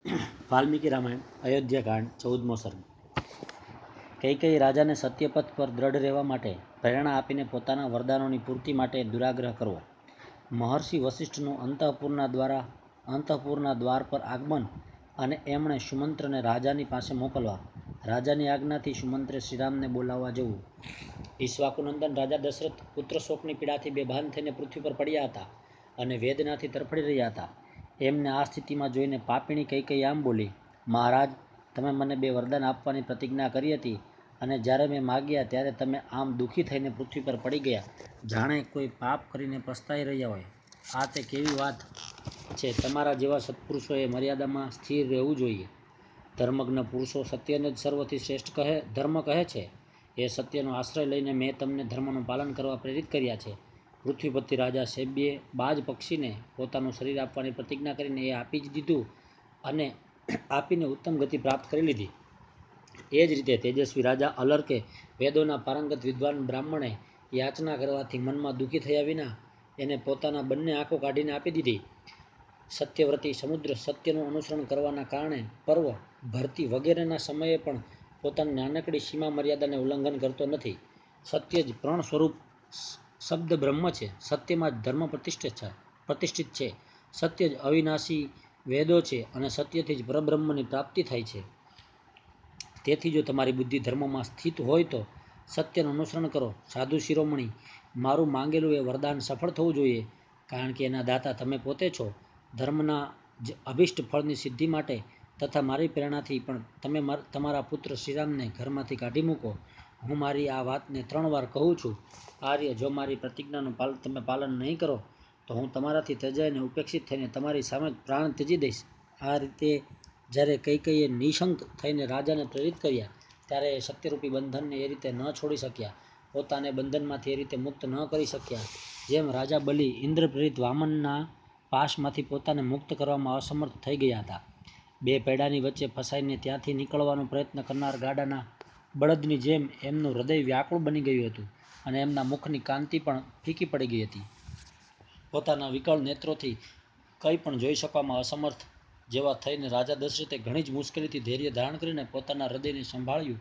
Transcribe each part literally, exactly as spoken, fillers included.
વાલ્મીકી રામાયણ અયોધ્યાકાંડ ચૌદમો સર્ગ. કૈકેયી રાજાને સત્યપથ પર દ્રઢ રહેવા માટે પ્રેરણા આપીને પોતાના વરદાનોની પૂર્તિ માટે દુરાગ્રહ કરવો. મહર્ષિ વસિષ્ઠનું અંતઃપુરના દ્વારા અંતઃપુરના દ્વાર પર આગમન અને એમણે સુમંત્રને રાજાની પાસે મોકલવા. રાજાની આજ્ઞાથી સુમંત્રે શ્રીરામને બોલાવવા જવું. ઈક્ષ્વાકુનંદન રાજા દશરથ પુત્ર શોકની પીડાથી બેભાન થઈને પૃથ્વી પર પડ્યા હતા અને વેદનાથી તરફડી રહ્યા હતા. એમને આ સ્થિતિમાં જોઈને પાપીણી કૈકેયી આમ બોલી, મહારાજ, તમે મને બે વરદાન આપવાની પ્રતિજ્ઞા કરી હતી અને જ્યારે મેં માગ્યા ત્યારે તમે આમ દુઃખી થઈને પૃથ્વી પર પડી ગયા, જાણે કોઈ પાપ કરીને પસ્તાઈ રહ્યા હોય. આ તે કેવી વાત છે? તમારા જેવા સત્પુરુષોએ મર્યાદામાં સ્થિર રહેવું જોઈએ. ધર્મજ્ઞ પુરુષો સત્યને જ સર્વથી શ્રેષ્ઠ કહે ધર્મ કહે છે. એ સત્યનો આશ્રય લઈને મેં તમને ધર્મનું પાલન કરવા પ્રેરિત કર્યા છે. પૃથ્વીપતિ રાજા શૈબ્યે બાજ પક્ષીને પોતાનું શરીર આપવાની પ્રતિજ્ઞા કરીને એ આપી જ દીધું અને આપીને ઉત્તમ ગતિ પ્રાપ્ત કરી લીધી. એ જ રીતે તેજસ્વી રાજા અલર્કે વેદોના પારંગત વિદ્વાન બ્રાહ્મણે યાચના કરવાથી મનમાં દુઃખી થયા વિના એને પોતાના બંને આંખો કાઢીને આપી દીધી. સત્યવ્રતી સમુદ્ર સત્યનું અનુસરણ કરવાના કારણે પર્વ, ભરતી વગેરેના સમયે પણ પોતાની નાનકડી સીમા મર્યાદાને ઉલ્લંઘન કરતો નથી. સત્ય જ પ્રણ સ્વરૂપ શબ્દ બ્રહ્મ છે. સત્યમાં જ ધર્મ પ્રતિષ્ઠિત છે પ્રતિષ્ઠિત છે સત્ય જ અવિનાશી વેદો છે અને સત્યથી જ પરબ્રહ્મની પ્રાપ્તિ થાય છે. તેથી જો તમારી બુદ્ધિ ધર્મમાં સ્થિત હોય તો સત્યનું અનુસરણ કરો. સાધુ શિરોમણી, મારું માંગેલું એ વરદાન સફળ થવું જોઈએ, કારણ કે એના દાતા તમે પોતે છો. ધર્મના જ અભિષ્ટ ફળની સિદ્ધિ માટે તથા મારી પ્રેરણાથી પણ તમે તમારા પુત્ર શ્રીરામને ઘરમાંથી કાઢી મૂકો. હું મારી આ વાતને ત્રણ વાર કહું છું. આર્ય, જો મારી પ્રતિજ્ઞાનું પાલ તમે પાલન નહીં કરો તો હું તમારાથી ત્યજાઈને ઉપેક્ષિત થઈને તમારી સામે જ પ્રાણ ત્યજી દઈશ. આ રીતે જ્યારે કૈકેયીએ નિઃશંક થઈને રાજાને પ્રેરિત કર્યા ત્યારે એ સત્યરૂપી બંધનને એ રીતે ન છોડી શક્યા, પોતાને બંધનમાંથી એ રીતે મુક્ત ન કરી શક્યા જેમ રાજા બલિ ઇન્દ્ર પ્રેરિત વામનના પાશમાંથી પોતાને મુક્ત કરવામાં અસમર્થ થઈ ગયા હતા. બે પૈડાની વચ્ચે ફસાઈને ત્યાંથી નીકળવાનો પ્રયત્ન કરનાર ગાડાના બળદની જેમ એમનું હૃદય વ્યાકુળ બની ગયું હતું અને એમના મુખની કાંતિ પણ ફીકી પડી ગઈ હતી. પોતાના વિકળ નેત્રોથી કંઈ પણ જોઈ શકવામાં અસમર્થ જેવા થઈને રાજા દશરથે ઘણી જ મુશ્કેલીથી ધૈર્ય ધારણ કરીને પોતાના હૃદયને સંભાળ્યું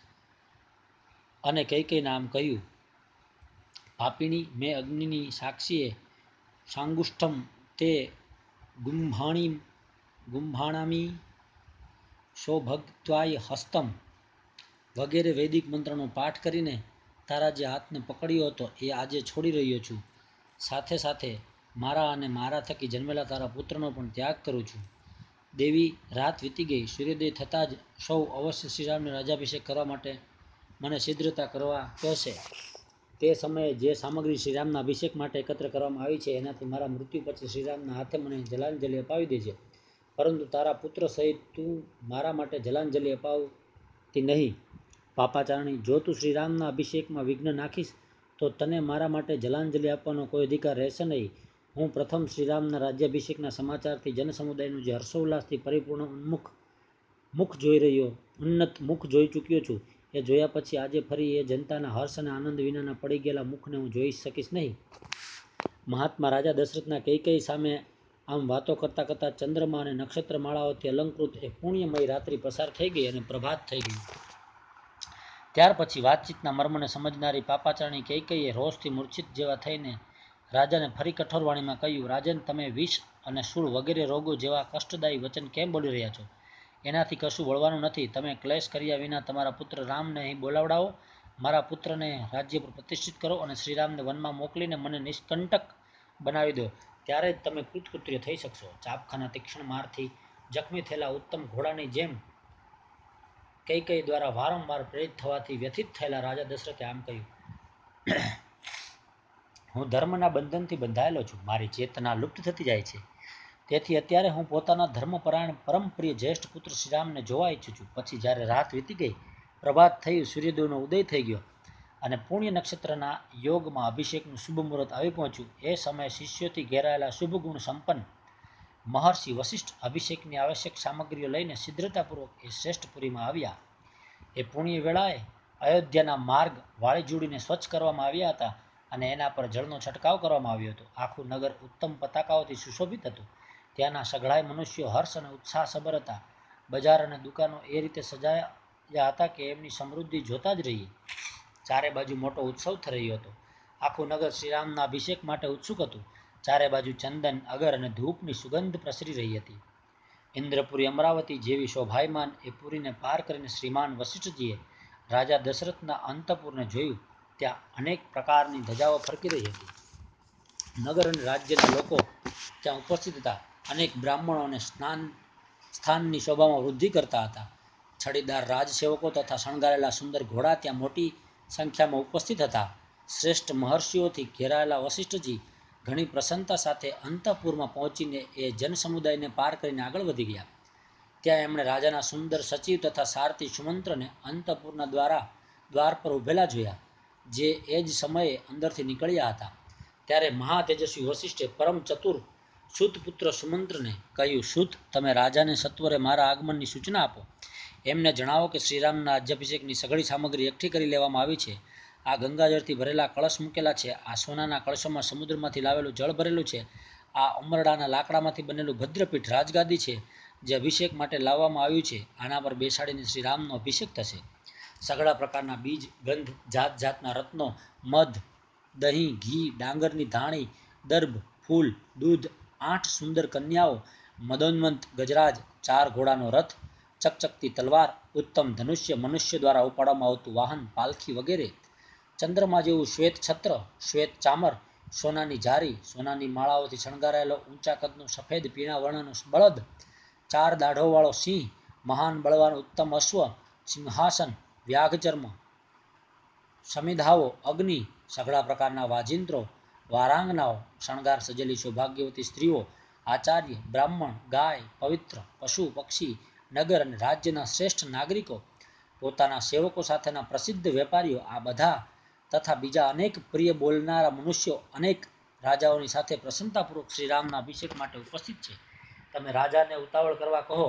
અને કૈકેયીને આમ કહ્યું, પાપિણી, મેં અગ્નિની સાક્ષીએ સાંગુષ્ઠમ તે ગુંભાણી ગુંભાણામી સૌભગત્વાય હસ્તમ વગેરે વૈદિક મંત્રનો પાઠ કરીને તારા જે હાથને પકડ્યો હતો એ આજે છોડી રહ્યો છું. સાથે સાથે મારા અને મારા થકી જન્મેલા તારા પુત્રનો પણ ત્યાગ કરું છું. દેવી, રાત વીતી ગઈ. સૂર્યોદય થતાં જ સૌ અવશ્ય શ્રીરામને રાજ્યાભિષેક કરવા માટે મને શીઘ્રતા કરવા કહેશે. તે સમયે જે સામગ્રી શ્રીરામના અભિષેક માટે એકત્ર કરવામાં આવી છે એનાથી મારા મૃત્યુ પછી શ્રીરામના હાથે મને જલાંજલિ અપાવી દેજે. પરંતુ તારા પુત્ર સહિત તું મારા માટે જલાંજલિ અપાવતી નહીં. પાપાચારણી, જો તું શ્રીરામના અભિષેકમાં વિઘ્ન નાખીશ તો તને મારા માટે જલાંજલિ આપવાનો કોઈ અધિકાર રહેશે નહીં. હું પ્રથમ શ્રીરામના રાજ્યાભિષેકના સમાચારથી જનસમુદાયનું જે હર્ષોલ્લાસથી પરિપૂર્ણ ઉન્મુખ મુખ જોઈ રહ્યો ઉન્નત મુખ જોઈ ચૂક્યો છું, એ જોયા પછી આજે ફરી એ જનતાના હર્ષ અને આનંદ વિનાના પડી ગયેલા મુખને હું જોઈ શકીશ નહીં. મહાત્મા રાજા દશરથના કૈકેયી સામે આમ વાતો કરતાં કરતાં ચંદ્રમા અને નક્ષત્ર માળાઓથી અલંકૃત એ પુણ્યમય રાત્રિ પસાર થઈ ગઈ અને પ્રભાત થઈ ગયું. ત્યાર પછી વાતચીતના મર્મને સમજનારી પાપાચારણી કૈકેયીએ રોષથી મૂર્છિત જેવા થઈને રાજાને ફરી કઠોર વાણીમાં કહ્યું, રાજન, તમે વિષ અને શૂળ વગેરે રોગો જેવા કષ્ટદાયી વચન કેમ બોલી રહ્યા છો? એનાથી કશું વળવાનું નથી. તમે ક્લેશ કર્યા વિના તમારા પુત્ર રામને અહીં બોલાવડાવો, મારા પુત્રને રાજ્ય પર પ્રતિષ્ઠિત કરો અને શ્રીરામને વનમાં મોકલીને મને નિષ્કંટક બનાવી દો. ત્યારે જ તમે કૃતકૃત્ય થઈ શકશો. ચાપખાના તીક્ષ્ણ મારથી જખમી થયેલા ઉત્તમ ઘોડાની જેમ કૈકેયી દ્વારા વારંવાર પ્રેરિત થવાથી વ્યથિત થયેલા રાજા દશરથે આમ કહ્યું, હું ધર્મના બંધનથી બંધાયેલો છું. મારી ચેતના લુપ્ત થતી જાય છે. તેથી અત્યારે હું પોતાના ધર્મપરાયણ પરમ પ્રિય જ્યેષ્ઠ પુત્ર શ્રીરામને જોવા ઈચ્છું છું. પછી જ્યારે રાત વીતી ગઈ, પ્રભાત થયું, સૂર્યોદયનો ઉદય થઈ ગયો અને પુણ્ય નક્ષત્રના યોગમાં અભિષેકનું શુભ મુહૂર્ત આવી પહોંચ્યું. એ સમયે શિષ્યોથી ઘેરાયેલા શુભ ગુણ સંપન્ન મહર્ષિ વસિષ્ઠ અભિષેકની આવશ્યક સામગ્રીઓ લઈને શીઘ્રતાપૂર્વક એ શ્રેષ્ઠપુરીમાં આવ્યા. એ પુણ્ય વેળાએ અયોધ્યાના માર્ગ વાળી જોડીને સ્વચ્છ કરવામાં આવ્યા હતા અને એના પર જળનો છંટકાવ કરવામાં આવ્યો હતો. આખું નગર ઉત્તમ પતાકાઓથી સુશોભિત હતું. ત્યાંના સઘળાય મનુષ્યો હર્ષ અને ઉત્સાહ સબર હતા. બજાર અને દુકાનો એ રીતે સજાયા હતા કે એમની સમૃદ્ધિ જોતા જ રહીએ. ચારે બાજુ મોટો ઉત્સવ થઈ રહ્યો હતો. આખું નગર શ્રીરામના અભિષેક માટે ઉત્સુક હતું. ચારે બાજુ ચંદન, અગર અને ધૂપની સુગંધ પ્રસરી રહી હતી. ઇન્દ્રપુરી અમરાવતી જેવી શોભાયમાન એ પુરીને પાર કરીને શ્રીમાન વશિષ્ઠજીએ રાજા દશરથના અંતઃપુરને જોયું. ત્યાં અનેક પ્રકારની ધજાઓ ફરકી રહી હતી. નગર અને રાજ્યના લોકો ત્યાં ઉપસ્થિત હતા. અનેક બ્રાહ્મણો અને સ્નાન સ્થાનની શોભામાં વૃદ્ધિ કરતા હતા. છડીદાર રાજસેવકો તથા શણગારેલા સુંદર ઘોડા ત્યાં મોટી સંખ્યામાં ઉપસ્થિત હતા. શ્રેષ્ઠ મહર્ષિઓથી ઘેરાયેલા વશિષ્ઠજી ઘણી પ્રસન્નતા સાથે અંતઃપુરમાં પહોંચીને એ જનસમુદાયને પાર કરીને આગળ વધી ગયા. ત્યાં એમણે રાજાના સુંદર સચિવ તથા સારથી સુમંત્રને અંતઃપુરના દ્વારા દ્વાર પર ઊભેલા જોયા, જે એ જ સમયે અંદરથી નીકળ્યા હતા. ત્યારે મહાતેજસ્વી વશિષ્ઠે પરમ ચતુર સૂતપુત્ર સુમંત્રને કહ્યું, સૂત, તમે રાજાને સત્વરે મારા આગમનની સૂચના આપો. એમને જણાવો કે શ્રીરામના રાજ્યાભિષેકની સઘળી સામગ્રી એકઠી કરી લેવામાં આવી છે. આ ગંગાજળથી ભરેલા કળશ મૂકેલા છે. આ સોનાના કળશોમાં સમુદ્રમાંથી લાવેલું જળ ભરેલું છે. આ ઉમરડાના લાકડામાંથી બનેલું ભદ્રપીઠ રાજગાદી છે, જે અભિષેક માટે લાવવામાં આવ્યું છે. આના પર બેસાડીને શ્રીરામનો અભિષેક થશે. સઘળા પ્રકારના બીજ, ગંધ, જાત જાતના રત્નો, મધ, દહીં, ઘી, ડાંગરની ધાણી, દર્ભ, ફૂલ, દૂધ, આઠ સુંદર કન્યાઓ, મદોન્મંત ગજરાજ, ચાર ઘોડાનો રથ, ચકચકતી તલવાર, ઉત્તમ ધનુષ્ય, મનુષ્ય દ્વારા ઉપાડવામાં આવતું વાહન, પાલખી વગેરે, ચંદ્રમા જેવું શ્વેત છત્ર, શ્વેત ચામર, સોનાની જારી, સોનાની માળાઓથી શણગારાયેલો ઊંચા કદનો સફેદ પીળા વર્ણનો બળદ, ચાર દાઢોવાળો સિંહ, મહાન બળવાન ઉત્તમ અશ્વ, સિંહાસન, વ્યાઘચર્મ, સમિધાઓ, અગ્નિ, સઘળા પ્રકારના વાજિંત્રો, વારાંગનાઓ, શણગાર સજેલી સૌભાગ્યવતી સ્ત્રીઓ, આચાર્ય, બ્રાહ્મણ, ગાય, પવિત્ર, પશુ, પક્ષી, નગર અને રાજ્યના શ્રેષ્ઠ નાગરિકો, પોતાના સેવકો સાથેના પ્રસિદ્ધ વેપારીઓ, આ બધા તથા બીજા અનેક પ્રિય બોલનારા મનુષ્યો અનેક રાજાઓની સાથે પ્રસન્નતાપૂર્વક શ્રીરામના અભિષેક માટે ઉપસ્થિત છે. તમે રાજાને ઉતાવળ કરવા કહો,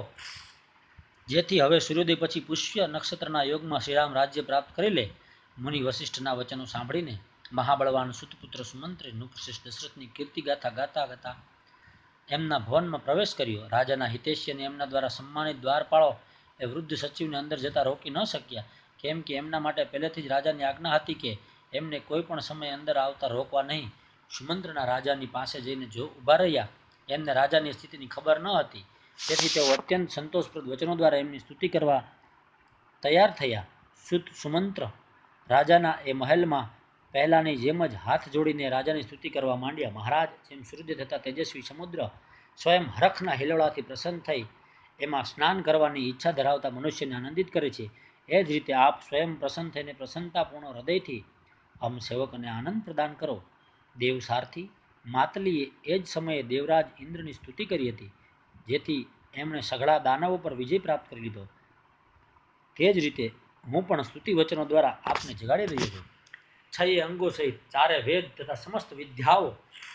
જેથી હવે સૂર્યોદય પછી પુષ્ય નક્ષત્રના યોગમાં શ્રીરામ રાજ્ય પ્રાપ્ત કરી લે. મુનિ વશિષ્ઠના વચનો સાંભળીને મહાબળવાન સુતપુત્ર સુમંત્રે નૃપશ્રેષ્ઠ દશરથની કીર્તિગાથા ગાતા ગાતા એમના ભવનમાં પ્રવેશ કર્યો. રાજાના હિતૈષી અને એમના દ્વારા સન્માનિત દ્વારપાળો એ વૃદ્ધ સચિવને અંદર જતા રોકી ન શક્યા, કેમ કે એમના માટે પહેલેથી જ રાજાની આજ્ઞા હતી કે એમને કોઈ પણ સમયે અંદર આવતા રોકવા નહીં. સુમંત્રના રાજાની પાસે જઈને જો ઊભા રહ્યા. એમને રાજાની સ્થિતિની ખબર ન હતી, તેથી તેઓ અત્યંત સંતોષપ્રદ વચનો દ્વારા એમની સ્તુતિ કરવા તૈયાર થયા. સુત સુમંત્ર રાજાના એ મહેલમાં પહેલાંની જેમ જ હાથ જોડીને રાજાની સ્તુતિ કરવા માંડ્યા. મહારાજ, જેમ સૂર્યોદય થતાં તેજસ્વી સમુદ્ર સ્વયં હરખના હિલોળાથી પ્રસન્ન થઈ એમાં સ્નાન કરવાની ઈચ્છા ધરાવતા મનુષ્યને આનંદિત કરે છે, એ જ રીતે આપ સ્વયં પ્રસન્ન થઈને પ્રસન્નતાપૂર્ણ હૃદયથી અમ સેવકને આનંદ પ્રદાન કરો. દેવ સારથી માતલીએ એ જ સમયે દેવરાજ ઇન્દ્રની સ્તુતિ કરી હતી, જેથી એમણે સઘળા દાનવો પર વિજય પ્રાપ્ત કરી લીધો. તે જ રીતે હું પણ સ્તુતિ વચનો દ્વારા આપને જગાડી રહ્યો છું. છએ અંગો સહિત ચારે વેદ તથા સમસ્ત વિદ્યાઓ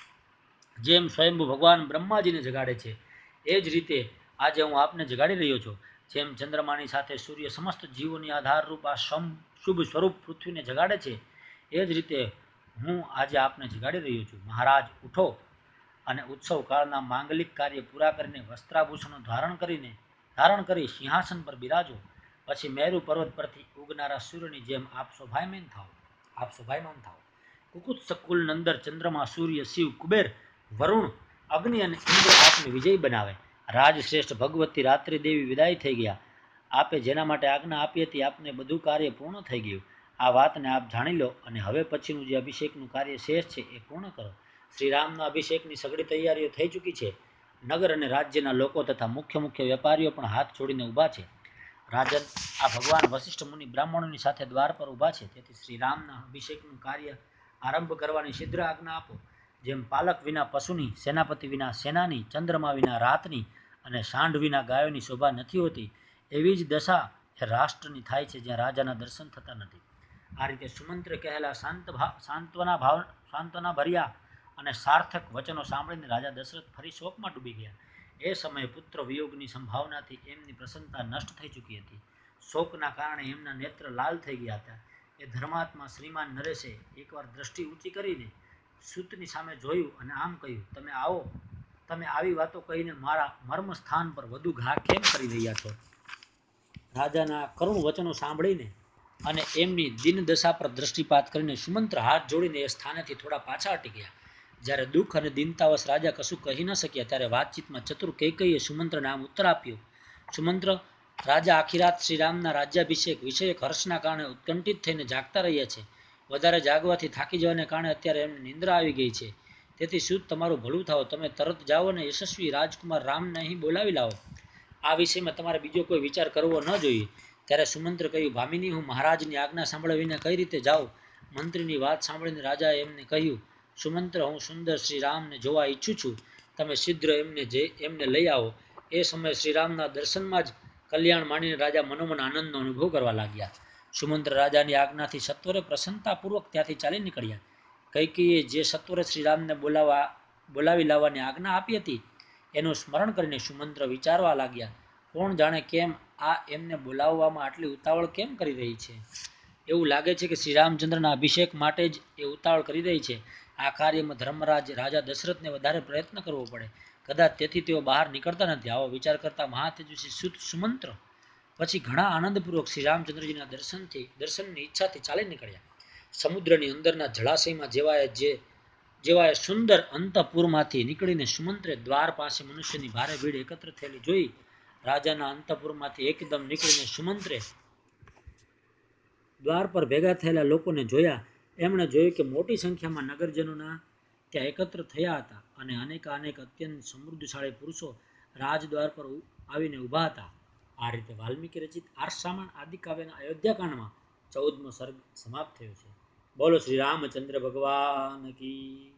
જેમ સ્વયંભૂ ભગવાન બ્રહ્માજીને જગાડે છે, એ જ રીતે આજે હું આપને જગાડી રહ્યો છું. જેમ ચંદ્રમાની સાથે સૂર્ય સમસ્ત જીવોની આધારરૂપ આ શુભ સ્વરૂપ પૃથ્વીને જગાડે છે, એ જ રીતે હું આજે આપને જગાડી રહ્યો છું. મહારાજ, ઉઠો અને ઉત્સવ કાળના માંગલિક કાર્ય પૂરા કરીને વસ્ત્રાભૂષણો ધારણ કરીને ધારણ કરી સિંહાસન પર બિરાજો. પછી મેરુ પર્વત પરથી ઉગનારા સૂર્યની જેમ આપ શોભાયમાન થાઓ આપ શોભાયમાન થાઓ કુકુત્સ કુલ નંદર, ચંદ્રમા, સૂર્ય, શિવ, કુબેર, વરુણ, અગ્નિ અને ઇન્દ્ર આપને વિજય બનાવે. રાજશ્રેષ્ઠ ભગવતી રાત્રિ દેવી વિદાય થઈ ગયા. આપે જેના માટે આજ્ઞા આપી હતી, આપને બધું કાર્ય પૂર્ણ થઈ ગયું. આ વાતને આપ જાણી લો અને હવે પછીનું જે અભિષેકનું કાર્ય શેષ છે એ પૂર્ણ કરો. શ્રીરામના અભિષેકની સઘળી તૈયારીઓ થઈ ચૂકી છે. નગર અને રાજ્યના લોકો તથા મુખ્ય મુખ્ય વેપારીઓ પણ હાથ જોડીને ઊભા છે. રાજન, આ ભગવાન વશિષ્ઠ મુનિ બ્રાહ્મણોની સાથે દ્વાર પર ઊભા છે, તેથી શ્રીરામના અભિષેકનું કાર્ય આરંભ કરવાની શીઘ્ર આજ્ઞા આપો. જેમ પાલક વિના પશુની, સેનાપતિ વિના સેનાની, ચંદ્રમા વિના રાતની અને સાંઢ વિના ગાયોની શોભા નથી હોતી, એવી જ દશા એ રાષ્ટ્રની થાય છે જ્યાં રાજાના દર્શન થતા નથી. આ રીતે સુમંત્રે કહેલા શાંત ભાવ સાંત્વના ભાવ સાંત્વના ભર્યા અને સાર્થક વચનો સાંભળીને રાજા દશરથ ફરી શોકમાં ડૂબી ગયા. એ સમયે પુત્ર વિયોગની સંભાવનાથી એમની પ્રસન્નતા નષ્ટ થઈ ચૂકી હતી. શોકના કારણે એમના નેત્ર લાલ થઈ ગયા હતા. એ ધર્માત્મા શ્રીમાન નરેશે એકવાર દ્રષ્ટિ ઊંચી કરીને સૂતની સામે જોયું અને આમ કહ્યું, તમે આવો. તમે આવી વાતો કહીને મારા મર્મ સ્થાન પર વધુ ઘા કેમ કરી રહ્યા છો? રાજાના કરુણ વચનો સાંભળીને અને એમની દિનદશા પર દ્રષ્ટિપાત કરીને સુમંત્ર હાથ જોડીને એ સ્થાનેથી થોડા પાછા હટી ગયા. જ્યારે દુઃખ અને દિનતાવશ રાજા કશું કહી ન શક્યા ત્યારે વાતચીતમાં ચતુર કૈકેયીએ સુમંત્રને આમ ઉત્તર આપ્યો: સુમંત્ર, રાજા આખી રાત શ્રીરામના રાજ્યાભિષેક વિષયક હર્ષના કારણે ઉત્કંઠિત થઈને જાગતા રહ્યા છે. વધારે જાગવાથી થાકી જવાને કારણે અત્યારે એમને નિંદ્રા આવી ગઈ છે. તેથી શુદ્ધ તમારું ભલું થાવ, તમે તરત જાઓ અને યશસ્વી રાજકુમાર રામને અહીં બોલાવી લાવો. આ વિષયમાં તમારે બીજો કોઈ વિચાર કરવો ન જોઈએ. ત્યારે સુમંત્ર કહ્યું: ભામિની, હું મહારાજની આજ્ઞા સાંભળ્યા વિના કઈ રીતે જાઉં? મંત્રીની વાત સાંભળીને રાજાએ એમને કહ્યું: સુમંત્ર, હું સુંદર શ્રી રામને જોવા ઈચ્છું છું. તમે શીઘ્ર એમને જે એમને લઈ આવો. એ સમયે શ્રીરામના દર્શનમાં જ કલ્યાણ માનીને રાજા મનોમન આનંદનો અનુભવ કરવા લાગ્યા. સુમંત્ર રાજાની આજ્ઞાથી સત્વરે પ્રસન્નતાપૂર્વક ત્યાંથી ચાલી નીકળ્યા. કૈકેયીએ જે સત્વરે શ્રીરામને બોલાવા બોલાવી લાવવાની આજ્ઞા આપી હતી એનું સ્મરણ કરીને સુમંત્ર વિચારવા લાગ્યા: કોણ જાણે કેમ આ એમને બોલાવવામાં આટલી ઉતાવળ કેમ કરી રહી છે? એવું લાગે છે કે શ્રીરામચંદ્રના અભિષેક માટે જ એ ઉતાવળ કરી રહી છે. આ કાર્યમાં ધર્મરાજ રાજા દશરથને વધારે પ્રયત્ન કરવો પડે. કદાચ તેથી તેઓ બહાર નીકળતા નથી. આવો વિચાર કરતા મહાતેજસ્વી સુત સુમંત્ર પછી ઘણા આનંદપૂર્વક શ્રીરામચંદ્રજીના દર્શનથી દર્શનની ઈચ્છાથી ચાલી નીકળ્યા. સમુદ્રની અંદરના જળાશયમાં જેવાએ જે જેવાએ સુંદર અંતઃપુરમાંથી નીકળીને સુમંત્રે દ્વાર પાસે મનુષ્યની ભારે ભીડ એકત્ર થયેલી જોઈ. રાજાના અંતઃપુરમાંથી એકદમ નીકળીને સુમંત્રે દ્વાર પર ભેગા થયેલા લોકોને જોયા. એમણે જોયું કે મોટી સંખ્યામાં નગરજનોના ત્યાં એકત્ર થયા હતા અને અનેકાનેક અત્યંત સમૃદ્ધિશાળી પુરુષો રાજદ્વાર પર આવીને ઊભા હતા. આ રીતે વાલ્મીકી રચિત આર્ષરામાયણ આદિ કાવ્યના અયોધ્યાકાંડમાં ચૌદમો સર્ગ સમાપ્ત થયો છે. બોલો શ્રી રામચંદ્ર ભગવાન કી